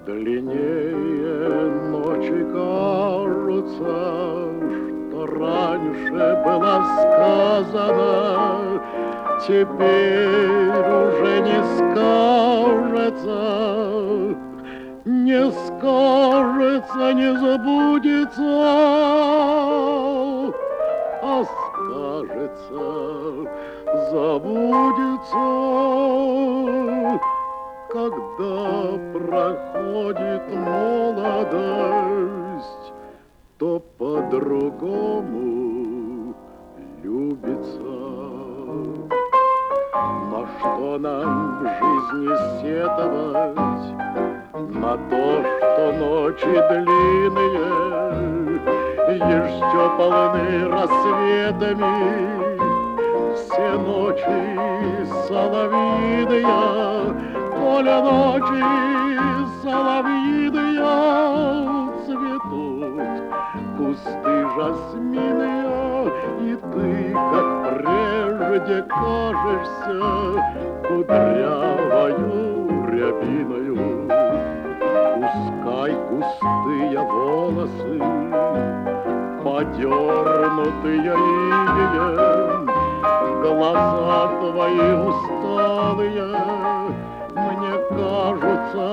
Длиннее ночи кажутся, что раньше было сказано, теперь уже не скажется, не скажется, не забудется, а скажется, забудется. Когда проходит молодость, то по-другому любится. Но что нам в жизни сетовать на то, что ночи длинные, еще полны рассветами, все ночи соловьиные, коли ночи соловьиные, цветут кусты жасминые, и ты, как прежде, кажешься кудрявою рябиною. Пускай густые волосы, подернутые инеем, глаза твои усталые мне кажутся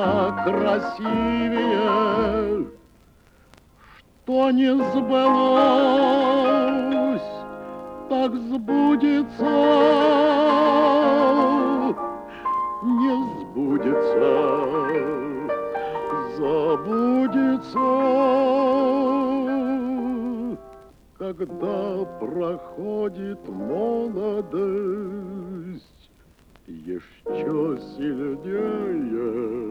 красивее. Что не сбылось, так сбудется, не сбудется, забудется. Когда проходит молодость, еще сильнее